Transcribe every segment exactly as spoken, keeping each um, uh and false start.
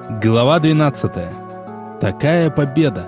Глава двенадцатая. Такая победа.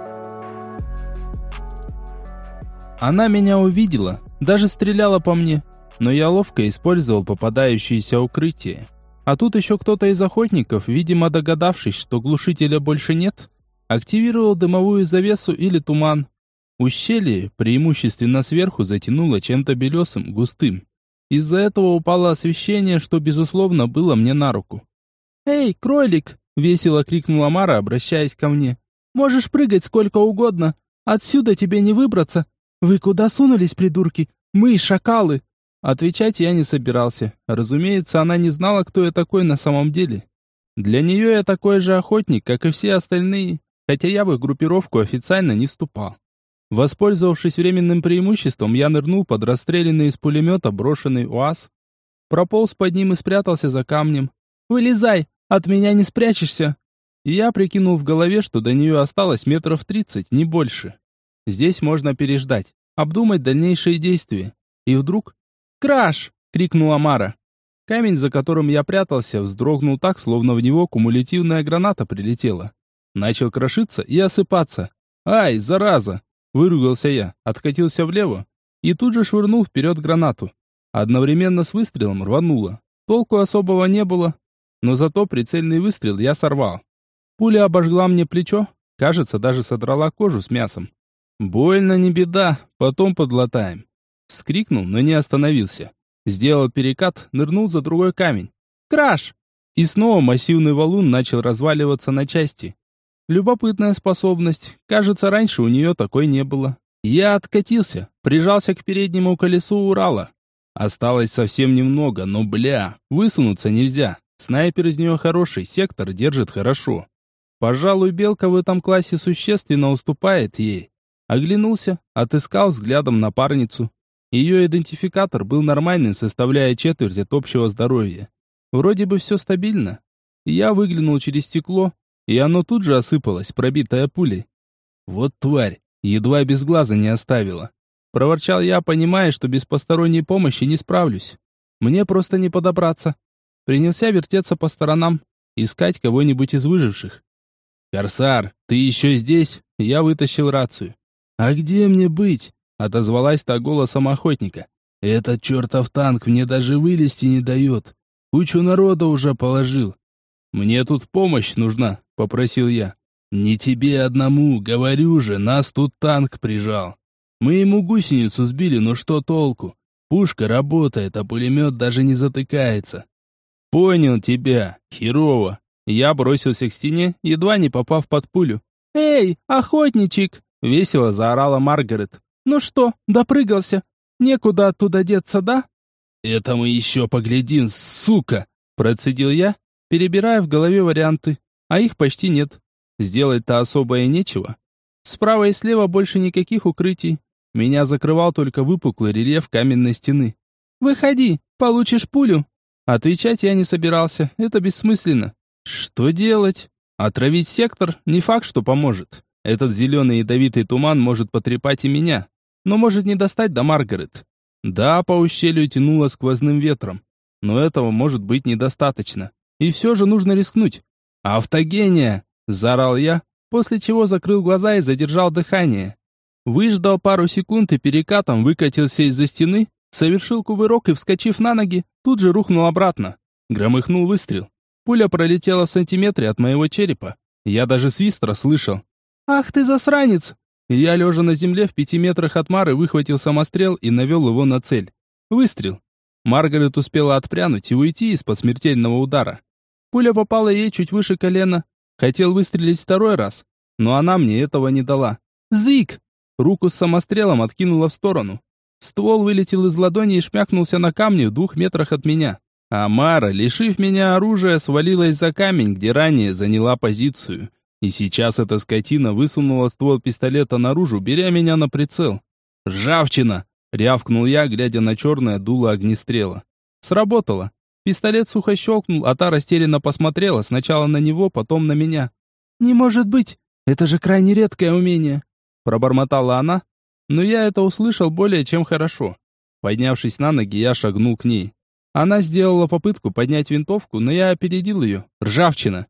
Она меня увидела, даже стреляла по мне, но я ловко использовал попадающиеся укрытия. А тут еще кто-то из охотников, видимо догадавшись, что глушителя больше нет, активировал дымовую завесу или туман. Ущелье, преимущественно сверху, затянуло чем-то белесым, густым. Из-за этого упало освещение, что, безусловно, было мне на руку. «Эй, кролик!» — весело крикнула Мара, обращаясь ко мне. «Можешь прыгать сколько угодно. Отсюда тебе не выбраться. Вы куда сунулись, придурки? Мы, шакалы!» Отвечать я не собирался. Разумеется, она не знала, кто я такой на самом деле. Для нее я такой же охотник, как и все остальные, хотя я в их группировку официально не вступал. Воспользовавшись временным преимуществом, я нырнул под расстрелянный из пулемета брошенный УАЗ, прополз под ним и спрятался за камнем. «Вылезай! От меня не спрячешься!» И я прикинул в голове, что до нее осталось метров тридцать, не больше. Здесь можно переждать, обдумать дальнейшие действия. И вдруг... «Краш!» — крикнула Мара. Камень, за которым я прятался, вздрогнул так, словно в него кумулятивная граната прилетела. Начал крошиться и осыпаться. «Ай, зараза!» — выругался я, откатился влево и тут же швырнул вперед гранату. Одновременно с выстрелом рвануло. Толку особого не было, но зато прицельный выстрел я сорвал. Пуля обожгла мне плечо, кажется, даже содрала кожу с мясом. «Больно не беда, потом подлатаем». Вскрикнул, но не остановился. Сделал перекат, нырнул за другой камень. «Краш!» И снова массивный валун начал разваливаться на части. Любопытная способность. Кажется, раньше у нее такой не было. Я откатился, прижался к переднему колесу Урала. Осталось совсем немного, но, бля, высунуться нельзя. Снайпер из нее хороший, сектор держит хорошо. Пожалуй, белка в этом классе существенно уступает ей. Оглянулся, отыскал взглядом напарницу. Ее идентификатор был нормальным, составляя четверть от общего здоровья. Вроде бы все стабильно. Я выглянул через стекло, и оно тут же осыпалось, пробитое пулей. Вот тварь, едва без глаза не оставила. Проворчал я, понимая, что без посторонней помощи не справлюсь. Мне просто не подобраться. Принялся вертеться по сторонам, искать кого-нибудь из выживших. «Корсар, ты еще здесь?» Я вытащил рацию. «А где мне быть?» Отозвалась та голосом охотника. «Этот чертов танк мне даже вылезти не дает. Кучу народа уже положил». «Мне тут помощь нужна», — попросил я. «Не тебе одному, говорю же, нас тут танк прижал. Мы ему гусеницу сбили, но что толку? Пушка работает, а пулемет даже не затыкается». «Понял тебя, херово». Я бросился к стене, едва не попав под пулю. «Эй, охотничек!» — весело заорала Маргарет. «Ну что, допрыгался? Некуда оттуда деться, да?» «Это мы еще поглядим, сука!» — процедил я, перебирая в голове варианты, а их почти нет. Сделать-то особо и нечего. Справа и слева больше никаких укрытий. Меня закрывал только выпуклый рельеф каменной стены. «Выходи, получишь пулю!» Отвечать я не собирался, это бессмысленно. Что делать? Отравить сектор? Не факт, что поможет. Этот зеленый ядовитый туман может потрепать и меня, но может не достать до Маргарет. Да, по ущелью тянуло сквозным ветром, но этого может быть недостаточно. И все же нужно рискнуть. «Автогения!» – заорал я, после чего закрыл глаза и задержал дыхание. Выждал пару секунд и перекатом выкатился из-за стены, совершил кувырок и, вскочив на ноги, тут же рухнул обратно. Громыхнул выстрел. Пуля пролетела в сантиметре от моего черепа. Я даже свист расслышал. «Ах ты засранец!» Я, лежа на земле в пяти метрах от Мары, выхватил самострел и навел его на цель. Выстрел. Маргарет успела отпрянуть и уйти из-под смертельного удара. Пуля попала ей чуть выше колена. Хотел выстрелить второй раз, но она мне этого не дала. «Сдвиг!» Руку с самострелом откинула в сторону. Ствол вылетел из ладони и шмякнулся на камне в двух метрах от меня. А Мара, лишив меня оружия, свалилась за камень, где ранее заняла позицию. И сейчас эта скотина высунула ствол пистолета наружу, беря меня на прицел. «Ржавчина!» — рявкнул я, глядя на черное дуло огнестрела. Сработало. Пистолет сухо щелкнул, а та растерянно посмотрела сначала на него, потом на меня. «Не может быть! Это же крайне редкое умение!» Пробормотала она, но я это услышал более чем хорошо. Поднявшись на ноги, я шагнул к ней. Она сделала попытку поднять винтовку, но я опередил ее. Ржавчина.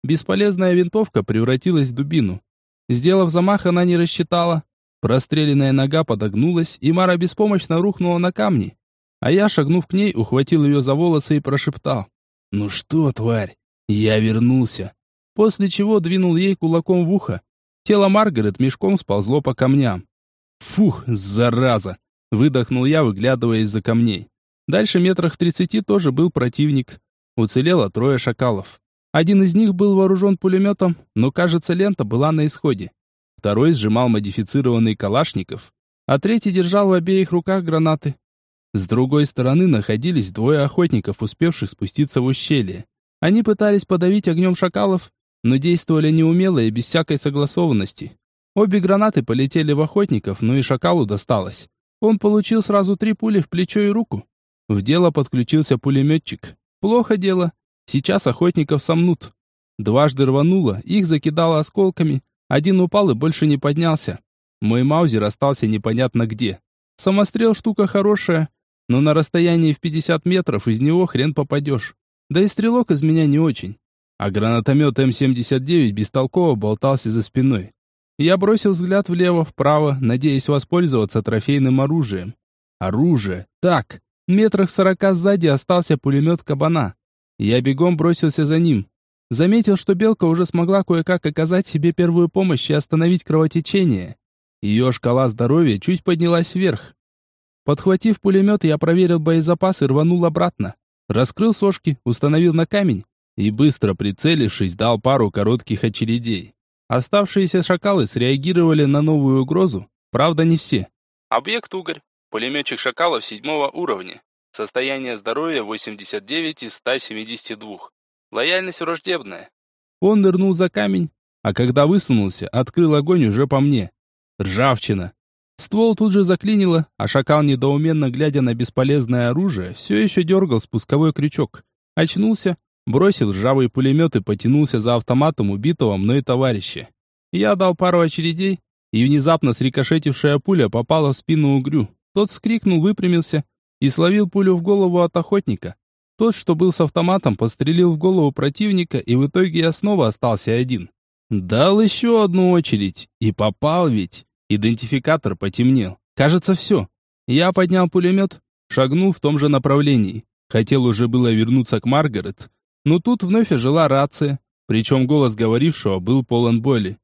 Бесполезная винтовка превратилась в дубину. Сделав замах, она не рассчитала. Простреленная нога подогнулась, и Мара беспомощно рухнула на камни. А я, шагнув к ней, ухватил ее за волосы и прошептал: «Ну что, тварь, я вернулся». После чего двинул ей кулаком в ухо. Тело Маргарет мешком сползло по камням. «Фух, зараза!» — выдохнул я, выглядывая из-за камней. Дальше метрах в тридцати тоже был противник. Уцелело трое шакалов. Один из них был вооружен пулеметом, но, кажется, лента была на исходе. Второй сжимал модифицированный калашников, а третий держал в обеих руках гранаты. С другой стороны находились двое охотников, успевших спуститься в ущелье. Они пытались подавить огнем шакалов, но действовали неумело и без всякой согласованности. Обе гранаты полетели в охотников, но и шакалу досталось. Он получил сразу три пули в плечо и руку. В дело подключился пулеметчик. Плохо дело. Сейчас охотников сомнут. Дважды рвануло, их закидало осколками. Один упал и больше не поднялся. Мой маузер остался непонятно где. Самострел штука хорошая, но на расстоянии в пятьдесят метров из него хрен попадешь. Да и стрелок из меня не очень. А гранатомет эм семьдесят девять бестолково болтался за спиной. Я бросил взгляд влево, вправо, надеясь воспользоваться трофейным оружием. Оружие. Так, метрах сорока сзади остался пулемет кабана. Я бегом бросился за ним. Заметил, что белка уже смогла кое-как оказать себе первую помощь и остановить кровотечение. Ее шкала здоровья чуть поднялась вверх. Подхватив пулемет, я проверил боезапас и рванул обратно. Раскрыл сошки, установил на камень и, быстро прицелившись, дал пару коротких очередей. Оставшиеся шакалы среагировали на новую угрозу, правда не все. Объект угорь. Пулеметчик шакалов седьмого уровня. Состояние здоровья восемьдесят девять из ста семидесяти двух. Лояльность враждебная. Он нырнул за камень, а когда высунулся, открыл огонь уже по мне. Ржавчина. Ствол тут же заклинило, а шакал, недоуменно глядя на бесполезное оружие, все еще дергал спусковой крючок. Очнулся, бросил ржавый пулемет и потянулся за автоматом убитого мной товарища. Я дал пару очередей, и внезапно срикошетившая пуля попала в спину угрю. Тот вскрикнул, выпрямился и словил пулю в голову от охотника. Тот, что был с автоматом, пострелил в голову противника, и в итоге я снова остался один. Дал еще одну очередь, и попал ведь. Идентификатор потемнел. Кажется, все. Я поднял пулемет, шагнул в том же направлении. Хотел уже было вернуться к Маргарет, но тут вновь ожила рация, причем голос говорившего был полон боли.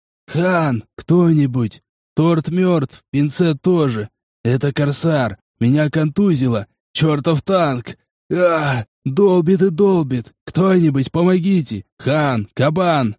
«Хан, кто-нибудь? Торт мертв, пинцет тоже. Это корсар, меня контузило. Чертов танк! А, долбит и долбит! Кто-нибудь, помогите! Хан, кабан!»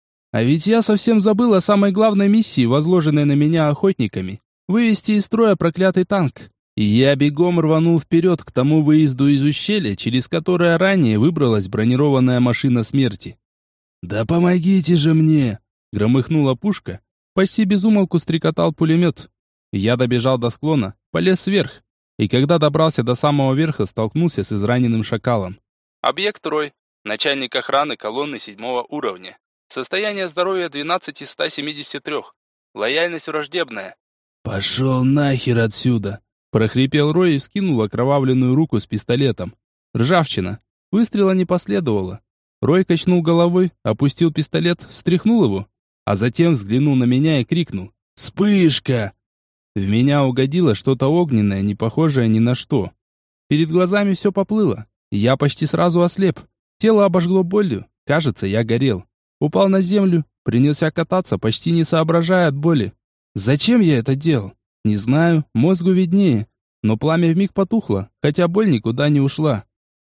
А ведь я совсем забыл о самой главной миссии, возложенной на меня охотниками — вывести из строя проклятый танк. И я бегом рванул вперед к тому выезду из ущелья, через которое ранее выбралась бронированная машина смерти. «Да помогите же мне!» — громыхнула пушка. Почти без умолку стрекотал пулемет. Я добежал до склона, полез вверх, и когда добрался до самого верха, столкнулся с израненным шакалом. Объект Рой, начальник охраны колонны седьмого уровня. Состояние здоровья двенадцать из ста семидесяти трёх. Лояльность враждебная. «Пошел нахер отсюда!» — прохрипел Рой и вскинул окровавленную руку с пистолетом. Ржавчина. Выстрела не последовало. Рой качнул головой, опустил пистолет, встряхнул его, а затем взглянул на меня и крикнул: «Вспышка!» В меня угодило что-то огненное, не похожее ни на что. Перед глазами все поплыло. Я почти сразу ослеп. Тело обожгло болью. Кажется, я горел. Упал на землю, принялся кататься, почти не соображая от боли. Зачем я это делал? Не знаю, мозгу виднее. Но пламя вмиг потухло, хотя боль никуда не ушла.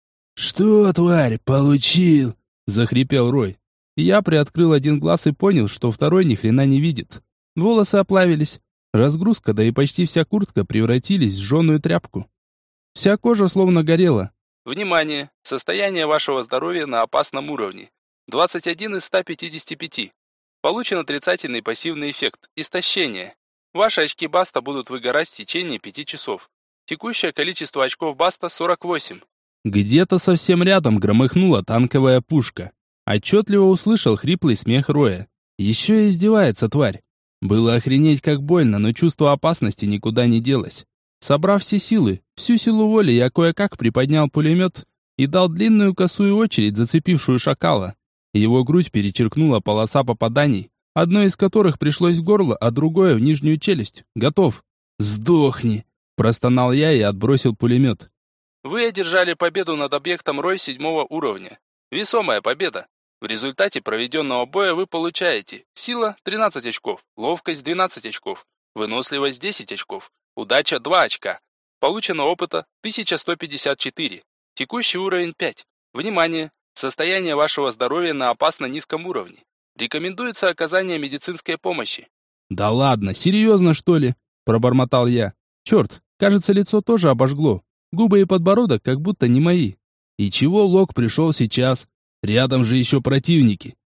«Что, тварь, получил?» — захрипел Рой. Я приоткрыл один глаз и понял, что второй ни хрена не видит. Волосы оплавились. Разгрузка, да и почти вся куртка превратились в жженую тряпку. Вся кожа словно горела. Внимание! Состояние вашего здоровья на опасном уровне. двадцать один из ста пятидесяти пяти. Получен отрицательный пассивный эффект – истощение. Ваши очки Баста будут выгорать в течение пяти часов. Текущее количество очков Баста – сорок восемь. Где-то совсем рядом громыхнула танковая пушка. Отчетливо услышал хриплый смех Роя. Еще и издевается тварь. Было охренеть как больно, но чувство опасности никуда не делось. Собрав все силы, всю силу воли, я кое-как приподнял пулемет и дал длинную косую очередь, зацепившую шакала. Его грудь перечеркнула полоса попаданий, одно из которых пришлось в горло, а другое в нижнюю челюсть. Готов. «Сдохни!» – простонал я и отбросил пулемет. Вы одержали победу над объектом Рой седьмого уровня. Весомая победа. В результате проведенного боя вы получаете сила тринадцать очков, ловкость двенадцать очков, выносливость десять очков, удача два очка. Получено опыта тысяча сто пятьдесят четыре. Текущий уровень пять. Внимание! Состояние вашего здоровья на опасно низком уровне. Рекомендуется оказание медицинской помощи. Да ладно, серьезно что ли? Пробормотал я. Черт, кажется, лицо тоже обожгло. Губы и подбородок как будто не мои. И чего Лок пришел сейчас? Рядом же еще противники.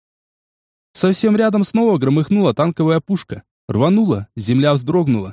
Совсем рядом снова громыхнула танковая пушка. Рванула, земля вздрогнула.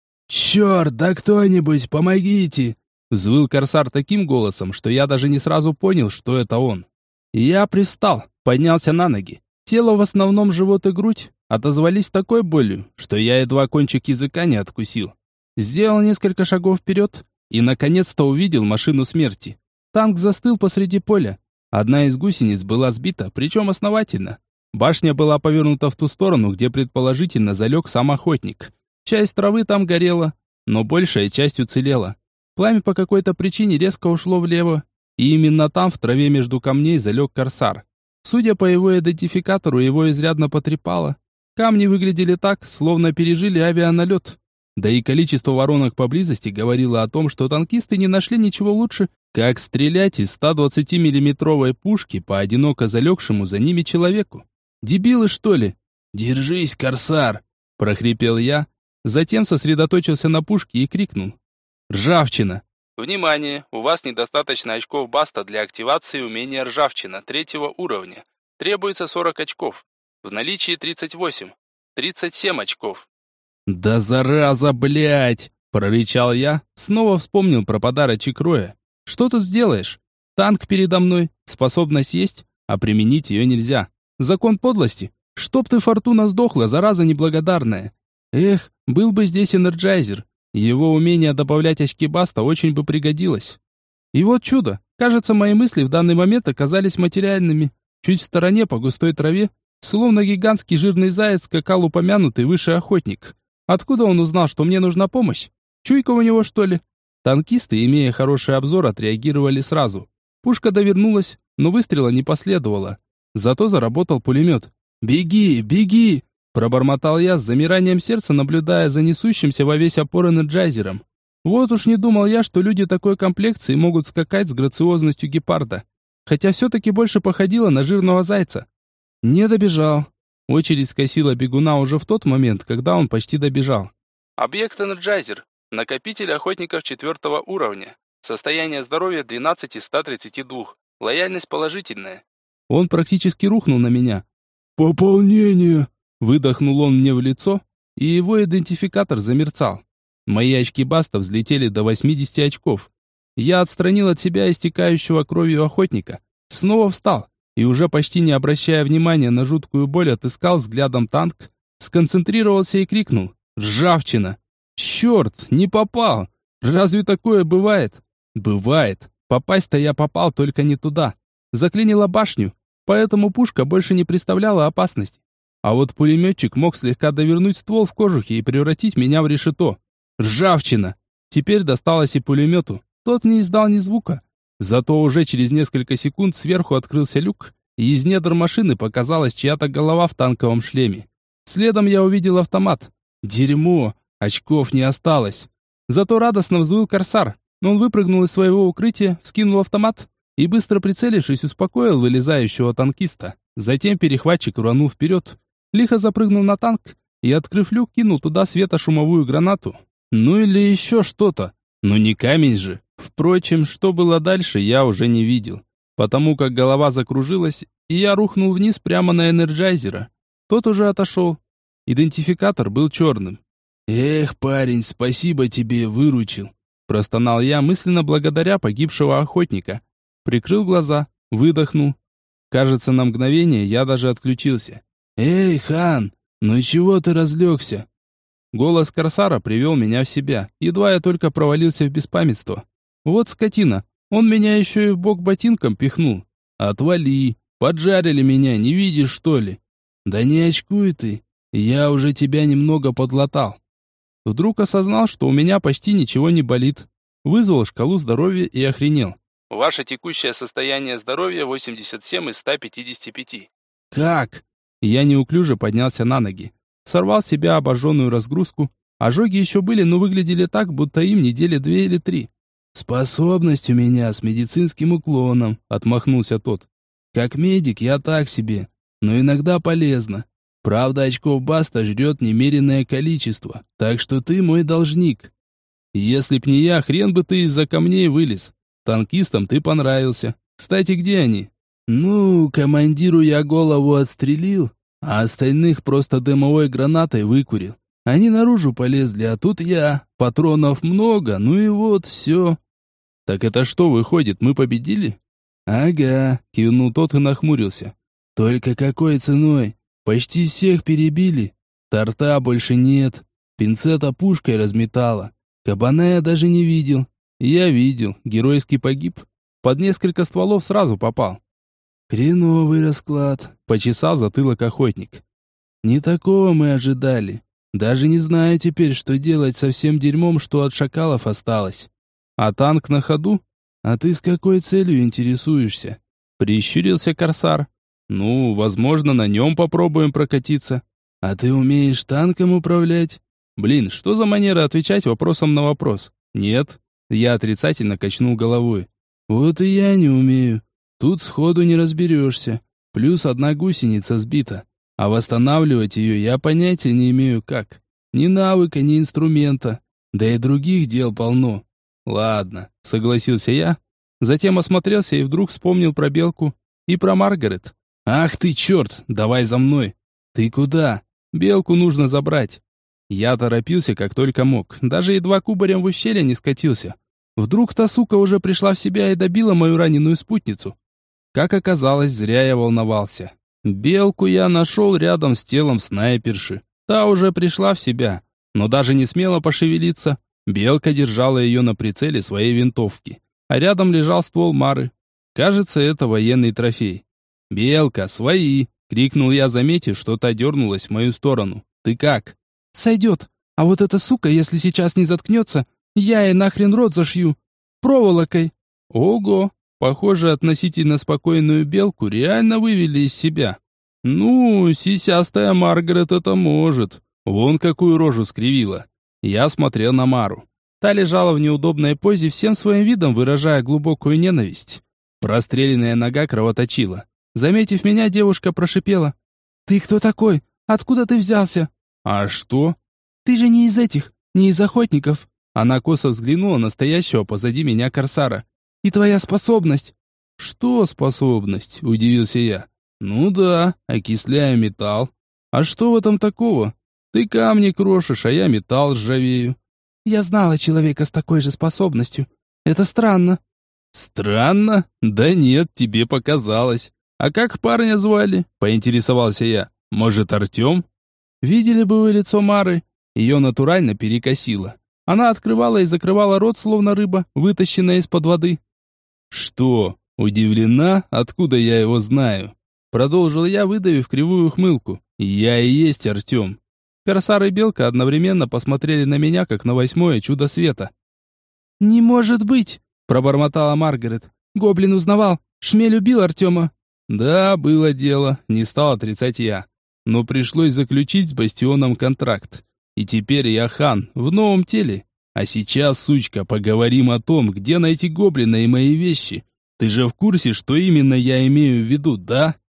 «Черт, да кто-нибудь, помогите!» Взвыл корсар таким голосом, что я даже не сразу понял, что это он. Я привстал, поднялся на ноги. Тело, в основном живот и грудь, отозвались такой болью, что я едва кончик языка не откусил. Сделал несколько шагов вперед и, наконец-то, увидел машину смерти. Танк застыл посреди поля. Одна из гусениц была сбита, причем основательно. Башня была повернута в ту сторону, где предположительно залег сам охотник. Часть травы там горела, но большая часть уцелела. Пламя по какой-то причине резко ушло влево, и именно там, в траве между камней, залег корсар. Судя по его идентификатору, его изрядно потрепало. Камни выглядели так, словно пережили авианалет. Да и количество воронок поблизости говорило о том, что танкисты не нашли ничего лучше, как стрелять из ста двадцатимиллиметровой пушки по одиноко залегшему за ними человеку. Дебилы, что ли? «Держись, корсар!» – прохрипел я, затем сосредоточился на пушке и крикнул. «Ржавчина!» Внимание! У вас недостаточно очков баста для активации умения ржавчина третьего уровня. Требуется сорок очков. В наличии тридцать восемь. тридцать семь очков. «Да зараза, блядь!» – прорычал я, снова вспомнил про подарочек Роя. «Что тут сделаешь? Танк передо мной, способность есть, а применить ее нельзя. Закон подлости. Чтоб ты, Фортуна, сдохла, зараза неблагодарная. Эх, был бы здесь энерджайзер. Его умение добавлять очки баста очень бы пригодилось. И вот чудо. Кажется, мои мысли в данный момент оказались материальными. Чуть в стороне по густой траве, словно гигантский жирный заяц, скакал упомянутый выше охотник. Откуда он узнал, что мне нужна помощь? Чуйка у него, что ли? Танкисты, имея хороший обзор, отреагировали сразу. Пушка довернулась, но выстрела не последовало. Зато заработал пулемет. «Беги, беги!» Пробормотал я с замиранием сердца, наблюдая за несущимся во весь опор энерджайзером. Вот уж не думал я, что люди такой комплекции могут скакать с грациозностью гепарда. Хотя все-таки больше походило на жирного зайца. Не добежал. Очередь скосила бегуна уже в тот момент, когда он почти добежал. Объект энерджайзер. Накопитель охотников четвертого уровня. Состояние здоровья двенадцать из ста тридцати двух. Лояльность положительная. Он практически рухнул на меня. «Пополнение!» Выдохнул он мне в лицо, и его идентификатор замерцал. Мои очки баста взлетели до восьмидесяти очков. Я отстранил от себя истекающего кровью охотника, снова встал и, уже почти не обращая внимания на жуткую боль, отыскал взглядом танк, сконцентрировался и крикнул: «Ржавчина!» «Черт, не попал! Разве такое бывает?» «Бывает. Попасть-то я попал, только не туда. Заклинило башню, поэтому пушка больше не представляла опасности. А вот пулеметчик мог слегка довернуть ствол в кожухе и превратить меня в решето. Ржавчина! Теперь досталось и пулемету. Тот не издал ни звука. Зато уже через несколько секунд сверху открылся люк, и из недр машины показалась чья-то голова в танковом шлеме. Следом я увидел автомат. Дерьмо! Очков не осталось. Зато радостно взвыл корсар. Он выпрыгнул из своего укрытия, вскинул автомат и, быстро прицелившись, успокоил вылезающего танкиста. Затем перехватчик рванул вперед, лихо запрыгнул на танк и, открыв люк, кинул туда светошумовую гранату. Ну или еще что-то. Ну не камень же. Впрочем, что было дальше, я уже не видел, потому как голова закружилась, и я рухнул вниз прямо на энерджайзера. Тот уже отошел. Идентификатор был черным. «Эх, парень, спасибо тебе, выручил», простонал я, мысленно благодаря погибшего охотника. Прикрыл глаза, выдохнул. Кажется, на мгновение я даже отключился. «Эй, хан, ну чего ты разлегся?» Голос корсара привел меня в себя, едва я только провалился в беспамятство. Вот скотина, он меня еще и в бок ботинком пихнул. «Отвали!» Поджарили меня, не видишь, что ли? Да не очкуй ты, я уже тебя немного подлатал. Вдруг осознал, что у меня почти ничего не болит. Вызвал шкалу здоровья и охренел. Ваше текущее состояние здоровья восемьдесят семь из ста пятидесяти пяти. Как? Я неуклюже поднялся на ноги. Сорвал с себя обожженную разгрузку. Ожоги еще были, но выглядели так, будто им недели две или три. «Способность у меня с медицинским уклоном», — отмахнулся тот. «Как медик я так себе, но иногда полезно. Правда, очков Баста жрет немеренное количество, так что ты мой должник. Если б не я, хрен бы ты из-за камней вылез. Танкистам ты понравился. Кстати, где они?» «Ну, командиру я голову отстрелил, а остальных просто дымовой гранатой выкурил. Они наружу полезли, а тут я. Патронов много, ну и вот, все». «Так это что, выходит, мы победили?» «Ага», — кивнул тот и нахмурился. «Только какой ценой? Почти всех перебили. Торта больше нет. Пинцета пушкой разметала. Кабана я даже не видел». «Я видел. Геройски погиб. Под несколько стволов сразу попал». «Хреновый расклад», — почесал затылок охотник. «Не такого мы ожидали. Даже не знаю теперь, что делать со всем дерьмом, что от шакалов осталось. А танк на ходу? А ты с какой целью интересуешься?» Прищурился корсар. «Ну, возможно, на нем попробуем прокатиться». «А ты умеешь танком управлять?» «Блин, что за манера отвечать вопросом на вопрос?» «Нет». Я отрицательно качнул головой. «Вот и я не умею. Тут сходу не разберешься. Плюс одна гусеница сбита. А восстанавливать ее я понятия не имею как. Ни навыка, ни инструмента. Да и других дел полно». «Ладно», — согласился я. Затем осмотрелся и вдруг вспомнил про Белку и про Маргарет. «Ах ты черт, давай за мной!» «Ты куда?» «Белку нужно забрать». Я торопился как только мог, даже едва кубарем в ущелье не скатился. Вдруг та сука уже пришла в себя и добила мою раненую спутницу. Как оказалось, зря я волновался. Белку я нашел рядом с телом снайперши. Та уже пришла в себя, но даже не смела пошевелиться. Белка держала ее на прицеле своей винтовки, а рядом лежал ствол Мары. Кажется, это военный трофей. «Белка, свои!» — крикнул я, заметив, что та дернулась в мою сторону. «Ты как?» «Сойдет. А вот эта сука, если сейчас не заткнется, я ей нахрен рот зашью. Проволокой». Ого! Похоже, относительно спокойную Белку реально вывели из себя. Ну, сисястая Маргарет это может. Вон какую рожу скривила. Я смотрел на Мару. Та лежала в неудобной позе, всем своим видом выражая глубокую ненависть. Простреленная нога кровоточила. Заметив меня, девушка прошипела. «Ты кто такой? Откуда ты взялся?» «А что?» «Ты же не из этих, не из охотников». Она косо взглянула на стоящего позади меня корсара. «И твоя способность?» «Что способность?» – удивился я. «Ну да, окисляю металл. А что в этом такого? Ты камни крошишь, а я металл ржавею». «Я знала человека с такой же способностью. Это странно». «Странно? Да нет, тебе показалось. А как парня звали?» – поинтересовался я. «Может, Артем?» Видели бы вы лицо Мары? Ее натурально перекосило. Она открывала и закрывала рот, словно рыба, вытащенная из-под воды. «Что? Удивлена? Откуда я его знаю?» Продолжил я, выдавив кривую ухмылку. «Я и есть Артем». Корсар и Белка одновременно посмотрели на меня, как на восьмое чудо света. «Не может быть!» – пробормотала Маргарет. «Гоблин узнавал. Шмель убил Артема». «Да, было дело», – не стал отрицать я. Но пришлось заключить с Бастионом контракт. И теперь я хан, в новом теле. А сейчас, сучка, поговорим о том, где найти гоблина и мои вещи. Ты же в курсе, что именно я имею в виду, да?»